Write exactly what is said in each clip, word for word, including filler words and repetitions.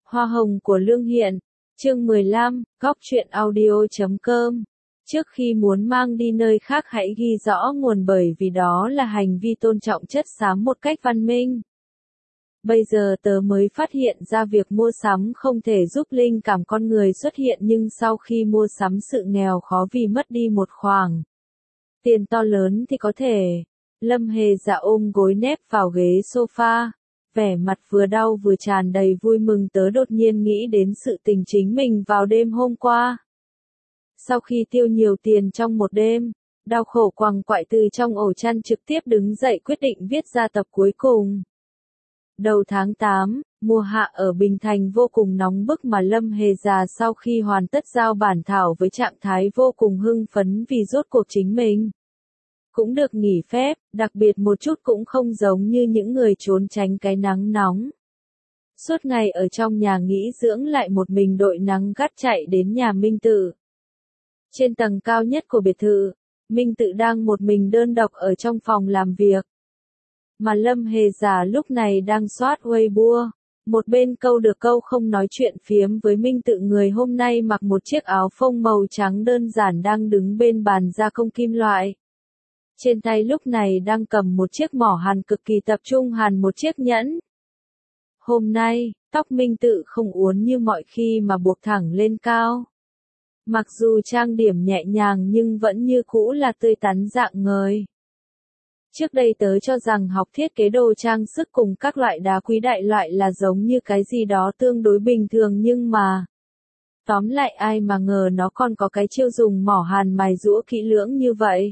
Hoa hồng của Lương Hiện, chương mười lăm, góc truyện audio.com. Trước khi muốn mang đi nơi khác hãy ghi rõ nguồn bởi vì đó là hành vi tôn trọng chất xám một cách văn minh. Bây giờ tớ mới phát hiện ra việc mua sắm không thể giúp linh cảm con người xuất hiện nhưng sau khi mua sắm sự nghèo khó vì mất đi một khoản tiền to lớn thì có thể. Lâm Hề Dạ ôm gối nép vào ghế sofa, vẻ mặt vừa đau vừa tràn đầy vui mừng. Tớ đột nhiên nghĩ đến sự tình chính mình vào đêm hôm qua. Sau khi tiêu nhiều tiền trong một đêm, đau khổ quằn quại từ trong ổ chăn trực tiếp đứng dậy quyết định viết ra tập cuối cùng. Đầu tháng tám, mùa hạ ở Bình Thành vô cùng nóng bức mà Lâm Hề Dạ sau khi hoàn tất giao bản thảo với trạng thái vô cùng hưng phấn vì rốt cuộc chính mình cũng được nghỉ phép, đặc biệt một chút cũng không giống như những người trốn tránh cái nắng nóng. Suốt ngày ở trong nhà nghỉ dưỡng lại một mình đội nắng gắt chạy đến nhà Minh Tự. Trên tầng cao nhất của biệt thự, Minh Tự đang một mình đơn độc ở trong phòng làm việc. Mà Lâm Hề Dạ lúc này đang soát Weibo, một bên câu được câu không nói chuyện phiếm với Minh Tự. Người hôm nay mặc một chiếc áo phông màu trắng đơn giản đang đứng bên bàn gia công kim loại. Trên tay lúc này đang cầm một chiếc mỏ hàn cực kỳ tập trung hàn một chiếc nhẫn. Hôm nay, tóc Minh Tự không uốn như mọi khi mà buộc thẳng lên cao. Mặc dù trang điểm nhẹ nhàng nhưng vẫn như cũ là tươi tắn rạng ngời. Trước đây tớ cho rằng học thiết kế đồ trang sức cùng các loại đá quý đại loại là giống như cái gì đó tương đối bình thường nhưng mà... Tóm lại ai mà ngờ nó còn có cái chiêu dùng mỏ hàn mài giũa kỹ lưỡng như vậy.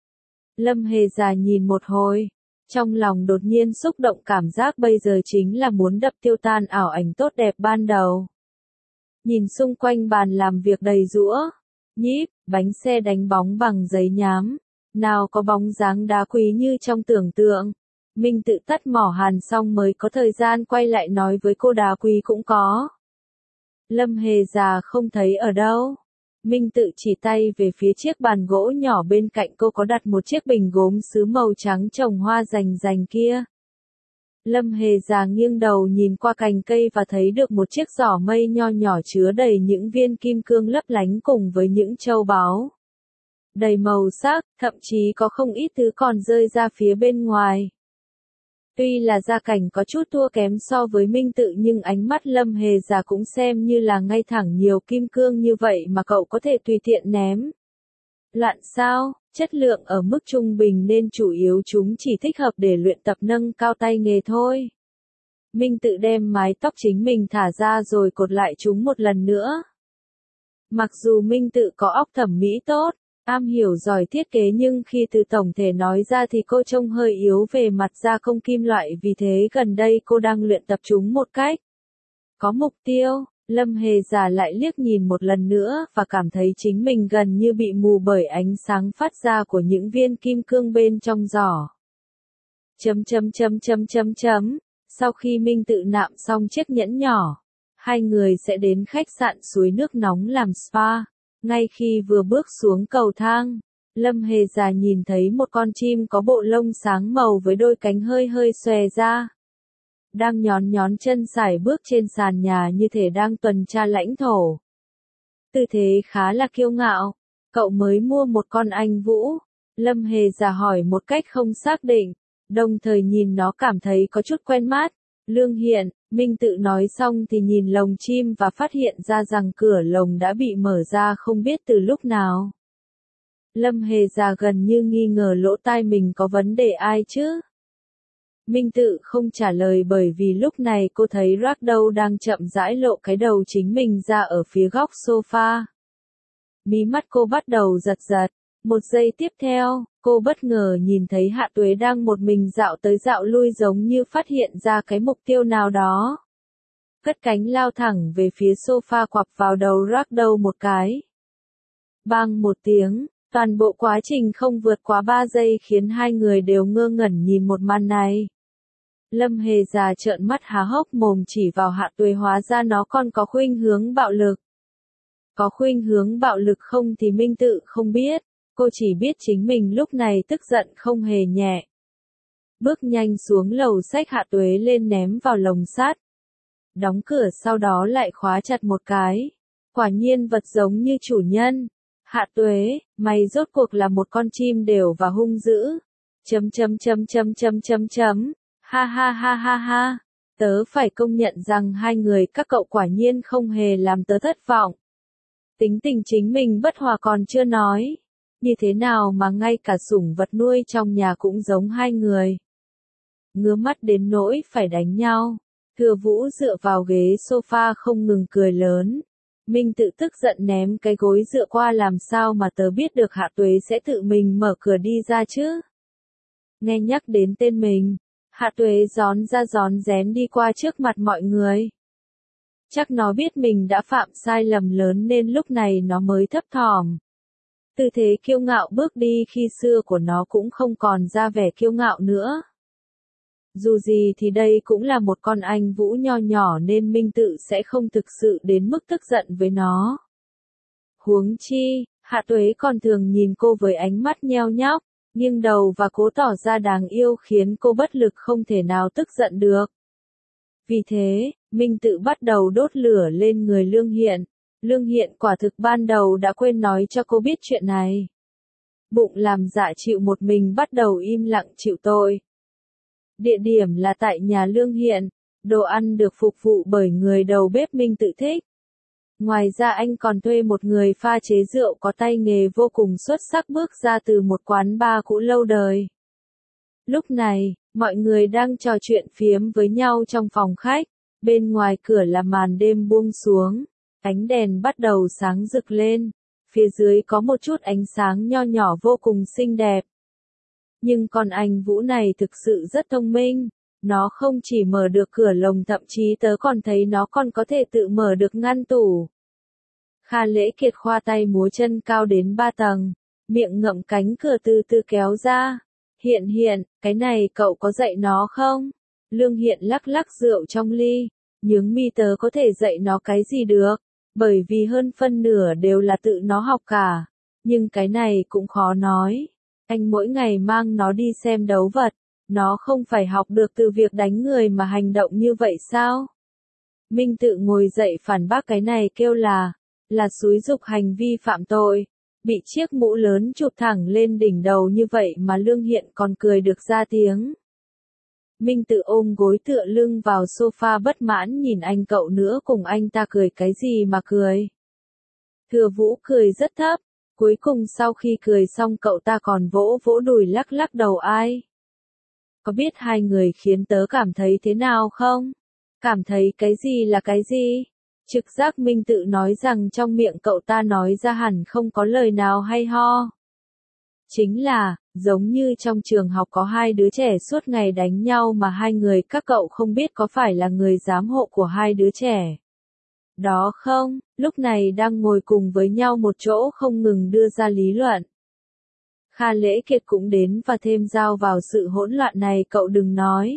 Lâm Hề Dạ nhìn một hồi, trong lòng đột nhiên xúc động cảm giác bây giờ chính là muốn đập tiêu tan ảo ảnh tốt đẹp ban đầu. Nhìn xung quanh bàn làm việc đầy giũa, nhíp, bánh xe đánh bóng bằng giấy nhám, nào có bóng dáng đá quý như trong tưởng tượng. Minh Tự tắt mỏ hàn xong mới có thời gian quay lại nói với cô đá quý cũng có. Lâm Hề Dạ không thấy ở đâu. Minh Tự chỉ tay về phía chiếc bàn gỗ nhỏ bên cạnh cô có đặt một chiếc bình gốm sứ màu trắng trồng hoa rành rành kia. Lâm Hề Dạ nghiêng đầu nhìn qua cành cây và thấy được một chiếc giỏ mây nho nhỏ chứa đầy những viên kim cương lấp lánh cùng với những châu báu đầy màu sắc, thậm chí có không ít thứ còn rơi ra phía bên ngoài. Tuy là gia cảnh có chút thua kém so với Minh Tự nhưng ánh mắt Lâm Hề Dạ cũng xem như là ngay thẳng, nhiều kim cương như vậy mà cậu có thể tùy tiện ném. Loạn sao, chất lượng ở mức trung bình nên chủ yếu chúng chỉ thích hợp để luyện tập nâng cao tay nghề thôi. Minh Tự đem mái tóc chính mình thả ra rồi cột lại chúng một lần nữa. Mặc dù Minh Tự có óc thẩm mỹ tốt, am hiểu giỏi thiết kế nhưng khi từ tổng thể nói ra thì cô trông hơi yếu về mặt gia công kim loại, vì thế gần đây cô đang luyện tập chúng một cách có mục tiêu. Lâm Hề Dạ lại liếc nhìn một lần nữa và cảm thấy chính mình gần như bị mù bởi ánh sáng phát ra của những viên kim cương bên trong giỏ. Chấm chấm chấm chấm chấm chấm. Sau khi Minh Tự nạm xong chiếc nhẫn nhỏ, hai người sẽ đến khách sạn suối nước nóng làm spa. Ngay khi vừa bước xuống cầu thang, Lâm Hề Dạ nhìn thấy một con chim có bộ lông sáng màu với đôi cánh hơi hơi xòe ra. Đang nhón nhón chân sải bước trên sàn nhà như thể đang tuần tra lãnh thổ. Tư thế khá là kiêu ngạo. Cậu mới mua một con anh vũ? Lâm Hề Dạ hỏi một cách không xác định, đồng thời nhìn nó cảm thấy có chút quen mắt. Lương Hiện, Minh Tự nói xong thì nhìn lồng chim và phát hiện ra rằng cửa lồng đã bị mở ra không biết từ lúc nào. Lâm Hề Dạ gần như nghi ngờ lỗ tai mình có vấn đề ai chứ. Minh Tự không trả lời bởi vì lúc này cô thấy Ragdoll đang chậm rãi lộ cái đầu chính mình ra ở phía góc sofa. Mí mắt cô bắt đầu giật giật. Một giây tiếp theo, cô bất ngờ nhìn thấy Hạ Tuế đang một mình dạo tới dạo lui giống như phát hiện ra cái mục tiêu nào đó. Cất cánh lao thẳng về phía sofa quặp vào đầu Ragdoll một cái. Bang một tiếng, toàn bộ quá trình không vượt quá ba giây khiến hai người đều ngơ ngẩn nhìn một màn này. Lâm Hề Dạ trợn mắt há hốc mồm chỉ vào Hạ Tuế, hóa ra nó còn có khuynh hướng bạo lực. Có khuynh hướng bạo lực không thì Minh Tự không biết. Cô chỉ biết chính mình lúc này tức giận không hề nhẹ. Bước nhanh xuống lầu xách Hạ Tuế lên ném vào lồng sắt. đóng cửa sau đó lại khóa chặt một cái. Quả nhiên vật giống như chủ nhân. Hạ Tuế, mày rốt cuộc là một con chim đều và hung dữ. Chấm chấm chấm chấm chấm chấm chấm. Ha ha ha ha ha. Tớ phải công nhận rằng hai người các cậu quả nhiên không hề làm tớ thất vọng. Tính tình chính mình bất hòa còn chưa nói. Như thế nào mà ngay cả sủng vật nuôi trong nhà cũng giống hai người. Ngứa mắt đến nỗi phải đánh nhau. Thừa Vũ dựa vào ghế sofa không ngừng cười lớn. Minh tự tức giận ném cái gối dựa qua, làm sao mà tớ biết được Hạ Tuế sẽ tự mình mở cửa đi ra chứ. Nghe nhắc đến tên mình, Hạ Tuế gión ra gión rén đi qua trước mặt mọi người. Chắc nó biết mình đã phạm sai lầm lớn nên lúc này nó mới thấp thỏm. Tư thế kiêu ngạo bước đi khi xưa của nó cũng không còn ra vẻ kiêu ngạo nữa. Dù gì thì đây cũng là một con anh vũ nho nhỏ nên Minh Tự sẽ không thực sự đến mức tức giận với nó. Huống chi, Hạ Tuế còn thường nhìn cô với ánh mắt nheo nhóc, nghiêng đầu và cố tỏ ra đáng yêu khiến cô bất lực không thể nào tức giận được. Vì thế, Minh Tự bắt đầu đốt lửa lên người Lương Hiện. Lương Hiện quả thực ban đầu đã quên nói cho cô biết chuyện này. Bụng làm dạ chịu một mình bắt đầu im lặng chịu tội. Địa điểm là tại nhà Lương Hiện, đồ ăn được phục vụ bởi người đầu bếp Minh Tự thích. Ngoài ra anh còn thuê một người pha chế rượu có tay nghề vô cùng xuất sắc bước ra từ một quán bar cũ lâu đời. Lúc này, mọi người đang trò chuyện phiếm với nhau trong phòng khách, bên ngoài cửa là màn đêm buông xuống, ánh đèn bắt đầu sáng rực lên, phía dưới có một chút ánh sáng nho nhỏ vô cùng xinh đẹp. Nhưng con anh Vũ này thực sự rất thông minh, nó không chỉ mở được cửa lồng, thậm chí tớ còn thấy nó còn có thể tự mở được ngăn tủ. Kha Lễ Kiệt khoa tay múa chân cao đến ba tầng, miệng ngậm cánh cửa từ từ kéo ra. Hiện Hiện, cái này cậu có dạy nó không? Lương Hiện lắc lắc rượu trong ly, nhướng mi, tớ có thể dạy nó cái gì được, bởi vì hơn phân nửa đều là tự nó học cả. Nhưng cái này cũng khó nói. Anh mỗi ngày mang nó đi xem đấu vật, nó không phải học được từ việc đánh người mà hành động như vậy sao? Minh Tự ngồi dậy phản bác cái này, kêu là, là xúi giục hành vi phạm tội. Bị chiếc mũ lớn chụp thẳng lên đỉnh đầu như vậy mà Lương Hiện còn cười được ra tiếng. Minh Tự ôm gối tựa lưng vào sofa bất mãn nhìn anh, cậu nữa cùng anh ta cười cái gì mà cười. Thừa Vũ cười rất thấp, cuối cùng sau khi cười xong cậu ta còn vỗ vỗ đùi lắc lắc đầu. Ai? Có biết hai người khiến tớ cảm thấy thế nào không? Cảm thấy cái gì là cái gì? Trực giác Minh Tự nói rằng trong miệng cậu ta nói ra hẳn không có lời nào hay ho. Chính là, giống như trong trường học có hai đứa trẻ suốt ngày đánh nhau mà hai người các cậu không biết có phải là người giám hộ của hai đứa trẻ. Đó không, lúc này đang ngồi cùng với nhau một chỗ không ngừng đưa ra lý luận. Kha Lễ Kiệt cũng đến và thêm dao vào sự hỗn loạn này, cậu đừng nói.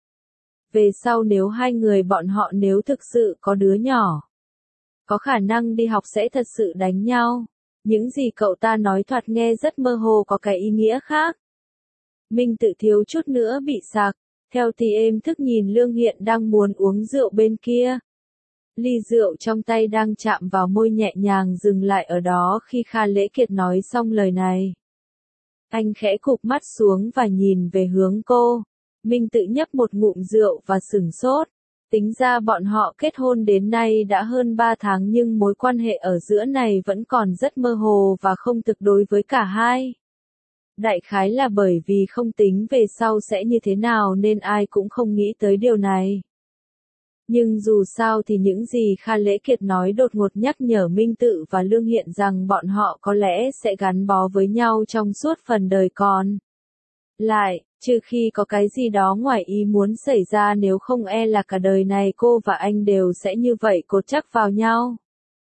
Về sau nếu hai người bọn họ nếu thực sự có đứa nhỏ, có khả năng đi học sẽ thật sự đánh nhau. Những gì cậu ta nói thoạt nghe rất mơ hồ, có cái ý nghĩa khác. Minh Tự thiếu chút nữa bị sặc, theo thì êm thức nhìn Lương Hiện đang muốn uống rượu bên kia. Ly rượu trong tay đang chạm vào môi nhẹ nhàng dừng lại ở đó khi Kha Lễ Kiệt nói xong lời này. Anh khẽ cụp mắt xuống và nhìn về hướng cô. Minh Tự nhấp một ngụm rượu và sửng sốt. Tính ra bọn họ kết hôn đến nay đã hơn ba tháng nhưng mối quan hệ ở giữa này vẫn còn rất mơ hồ và không thực đối với cả hai. Đại khái là bởi vì không tính về sau sẽ như thế nào nên ai cũng không nghĩ tới điều này. Nhưng dù sao thì những gì Kha Lễ Kiệt nói đột ngột nhắc nhở Minh Tự và Lương Hiện rằng bọn họ có lẽ sẽ gắn bó với nhau trong suốt phần đời còn lại, trừ khi có cái gì đó ngoài ý muốn xảy ra, nếu không e là cả đời này cô và anh đều sẽ như vậy cột chắc vào nhau.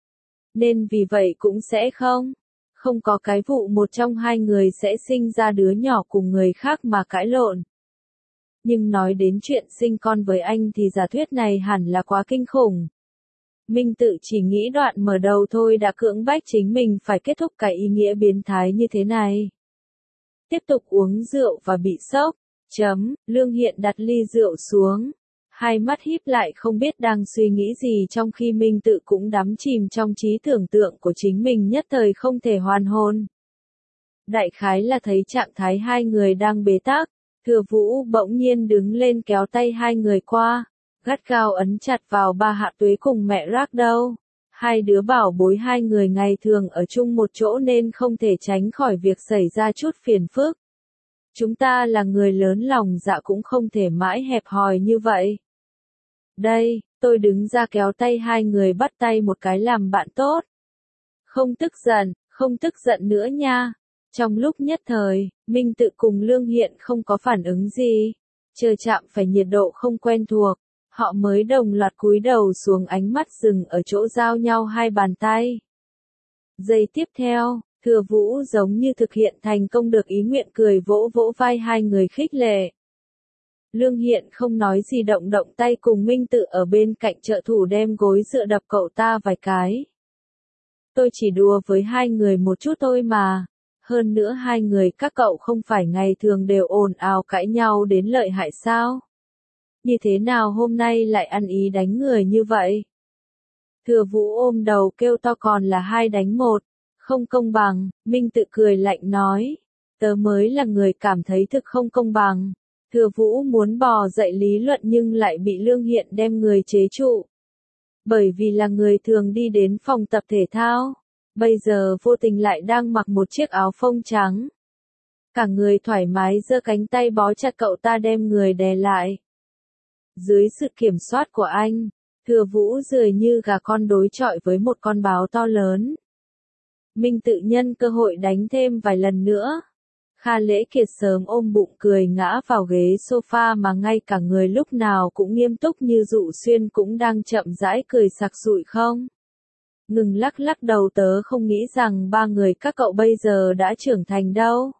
Nên vì vậy cũng sẽ không, không có cái vụ một trong hai người sẽ sinh ra đứa nhỏ cùng người khác mà cãi lộn. Nhưng nói đến chuyện sinh con với anh thì giả thuyết này hẳn là quá kinh khủng. Minh Tự chỉ nghĩ đoạn mở đầu thôi đã cưỡng bách chính mình phải kết thúc cái ý nghĩa biến thái như thế này. Tiếp tục uống rượu và bị sốc. Chấm, Lương Hiện đặt ly rượu xuống. Hai mắt híp lại không biết đang suy nghĩ gì trong khi Minh Tự cũng đắm chìm trong trí tưởng tượng của chính mình nhất thời không thể hoàn hồn. Đại khái là thấy trạng thái hai người đang bế tắc, Thừa Vũ bỗng nhiên đứng lên kéo tay hai người qua, gắt gao ấn chặt vào ba Hạ Tuế cùng mẹ Rác đâu. Hai đứa bảo bối hai người ngày thường ở chung một chỗ nên không thể tránh khỏi việc xảy ra chút phiền phức. Chúng ta là người lớn lòng dạ cũng không thể mãi hẹp hòi như vậy. Đây, tôi đứng ra kéo tay hai người bắt tay một cái làm bạn tốt. Không tức giận, không tức giận nữa nha. Trong lúc nhất thời, Minh Tự cùng Lương Hiện không có phản ứng gì. Chờ chạm phải nhiệt độ không quen thuộc, họ mới đồng loạt cúi đầu xuống, ánh mắt dừng ở chỗ giao nhau hai bàn tay. Giây tiếp theo, Thừa Vũ giống như thực hiện thành công được ý nguyện, cười vỗ vỗ vai hai người khích lệ. Lương Hiện không nói gì, động động tay cùng Minh Tự ở bên cạnh trợ thủ đem gối dựa đập cậu ta vài cái. Tôi chỉ đùa với hai người một chút thôi mà. Hơn nữa hai người các cậu không phải ngày thường đều ồn ào cãi nhau đến lợi hại sao? Như thế nào hôm nay lại ăn ý đánh người như vậy? Thừa Vũ ôm đầu kêu to, còn là hai đánh một. Không công bằng. Minh Tự cười lạnh nói. Tớ mới là người cảm thấy thực không công bằng. Thừa Vũ muốn bò dậy lý luận nhưng lại bị Lương Hiện đem người chế trụ. Bởi vì là người thường đi đến phòng tập thể thao, bây giờ vô tình lại đang mặc một chiếc áo phông trắng. Cả người thoải mái giơ cánh tay bó chặt cậu ta đem người đè lại. Dưới sự kiểm soát của anh, Thừa Vũ dường như gà con đối chọi với một con báo to lớn. Minh Tự nhân cơ hội đánh thêm vài lần nữa. Kha Lễ Kiệt sớm ôm bụng cười ngã vào ghế sofa mà ngay cả người lúc nào cũng nghiêm túc như Dụ Xuyên cũng đang chậm rãi cười sặc sụi không. Ngừng lắc lắc đầu, tớ không nghĩ rằng ba người các cậu bây giờ đã trưởng thành đâu.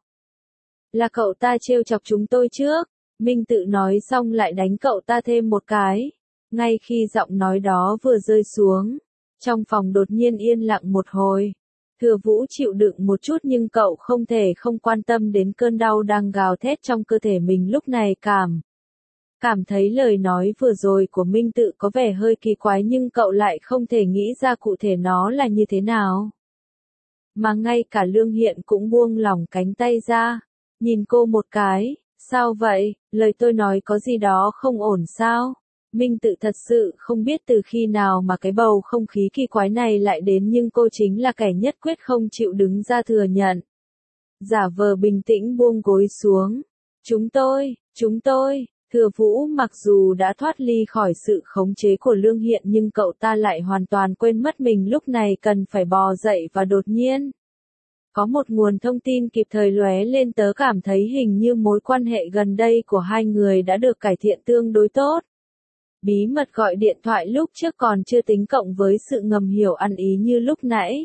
Là cậu ta trêu chọc chúng tôi trước. Minh Tự nói xong lại đánh cậu ta thêm một cái. Ngay khi giọng nói đó vừa rơi xuống, trong phòng đột nhiên yên lặng một hồi. Thừa Vũ chịu đựng một chút nhưng cậu không thể không quan tâm đến cơn đau đang gào thét trong cơ thể mình lúc này. Cảm Cảm thấy lời nói vừa rồi của Minh Tự có vẻ hơi kỳ quái nhưng cậu lại không thể nghĩ ra cụ thể nó là như thế nào. Mà ngay cả Lương Hiện cũng buông lỏng cánh tay ra, nhìn cô một cái. Sao vậy, lời tôi nói có gì đó không ổn sao? Minh Tự thật sự không biết từ khi nào mà cái bầu không khí kỳ quái này lại đến, nhưng cô chính là kẻ nhất quyết không chịu đứng ra thừa nhận. Giả vờ bình tĩnh buông gối xuống. Chúng tôi, chúng tôi, Thừa Vũ mặc dù đã thoát ly khỏi sự khống chế của Lương Hiện nhưng cậu ta lại hoàn toàn quên mất mình lúc này cần phải bò dậy và đột nhiên. Có một nguồn thông tin kịp thời lóe lên, tớ cảm thấy hình như mối quan hệ gần đây của hai người đã được cải thiện tương đối tốt. Bí mật gọi điện thoại lúc trước còn chưa tính cộng với sự ngầm hiểu ăn ý như lúc nãy.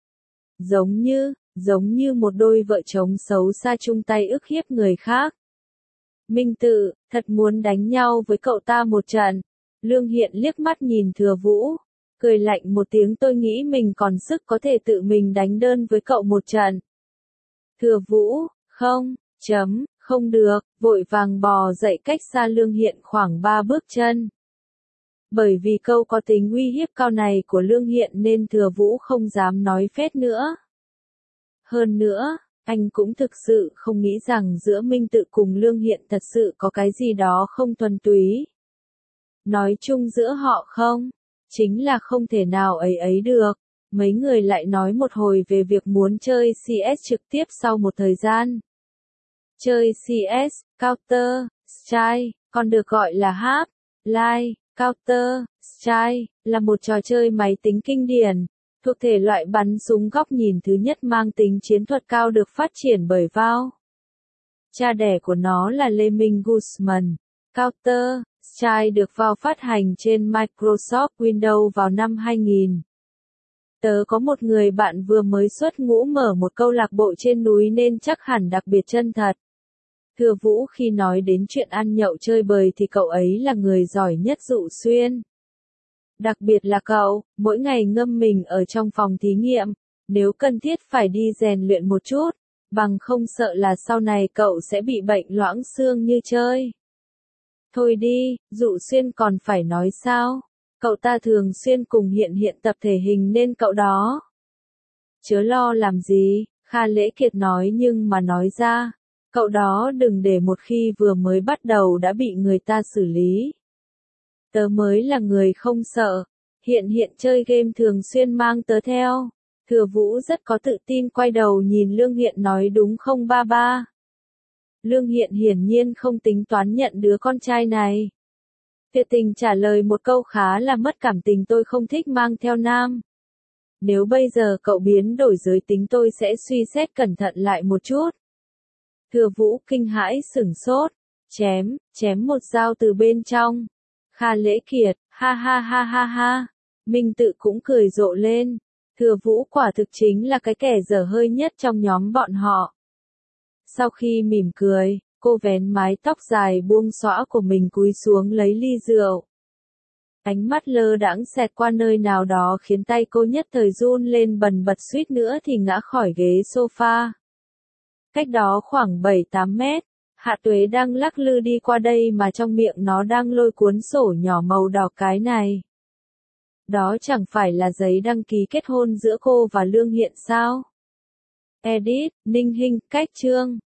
Giống như, giống như một đôi vợ chồng xấu xa chung tay ức hiếp người khác. Minh Tự, thật muốn đánh nhau với cậu ta một trận. Lương Hiện liếc mắt nhìn Thừa Vũ, cười lạnh một tiếng, tôi nghĩ mình còn sức có thể tự mình đánh đơn với cậu một trận. Thừa Vũ, không, chấm, không được, vội vàng bò dậy cách xa Lương Hiện khoảng ba bước chân. Bởi vì câu có tính uy hiếp cao này của Lương Hiện nên Thừa Vũ không dám nói phét nữa. Hơn nữa, anh cũng thực sự không nghĩ rằng giữa Minh Tự cùng Lương Hiện thật sự có cái gì đó không thuần túy. Nói chung giữa họ không, chính là không thể nào ấy ấy được. Mấy người lại nói một hồi về việc muốn chơi xê ét trực tiếp sau một thời gian. Chơi xê ét, Counter, Strike, còn được gọi là Half-Life, Counter, Strike, là một trò chơi máy tính kinh điển, thuộc thể loại bắn súng góc nhìn thứ nhất mang tính chiến thuật cao được phát triển bởi Valve. Cha đẻ của nó là Lê Minh Guzman. Counter Strike được Valve phát hành trên Microsoft Windows vào năm hai nghìn. Tớ có một người bạn vừa mới xuất ngũ mở một câu lạc bộ trên núi nên chắc hẳn đặc biệt chân thật. Thừa Vũ khi nói đến chuyện ăn nhậu chơi bời thì cậu ấy là người giỏi nhất Dụ Xuyên. Đặc biệt là cậu, mỗi ngày ngâm mình ở trong phòng thí nghiệm, nếu cần thiết phải đi rèn luyện một chút, bằng không sợ là sau này cậu sẽ bị bệnh loãng xương như chơi. Thôi đi, Dụ Xuyên còn phải nói sao? Cậu ta thường xuyên cùng Hiện Hiện tập thể hình nên cậu đó. Chớ lo làm gì, Kha Lễ Kiệt nói nhưng mà nói ra. Cậu đó đừng để một khi vừa mới bắt đầu đã bị người ta xử lý. Tớ mới là người không sợ. Hiện Hiện chơi game thường xuyên mang tớ theo. Thừa Vũ rất có tự tin quay đầu nhìn Lương Hiện nói đúng không ba ba. Lương Hiện hiển nhiên không tính toán nhận đứa con trai này. Tuyệt Tình trả lời một câu khá là mất cảm tình, tôi không thích mang theo nam. Nếu bây giờ cậu biến đổi giới tính tôi sẽ suy xét cẩn thận lại một chút. Thừa Vũ kinh hãi sửng sốt, chém, chém một dao từ bên trong. Kha Lễ Kiệt, ha ha ha ha ha. Minh Tự cũng cười rộ lên. Thừa Vũ quả thực chính là cái kẻ dở hơi nhất trong nhóm bọn họ. Sau khi mỉm cười, cô vén mái tóc dài buông xõa của mình cúi xuống lấy ly rượu. Ánh mắt lơ đãng xẹt qua nơi nào đó khiến tay cô nhất thời run lên bần bật, suýt nữa thì ngã khỏi ghế sofa. Cách đó khoảng bảy tám mét, Hạ Tuế đang lắc lư đi qua đây mà trong miệng nó đang lôi cuốn sổ nhỏ màu đỏ cái này. Đó chẳng phải là giấy đăng ký kết hôn giữa cô và Lương Hiện sao? Edit, Ninh Hinh, cách chương.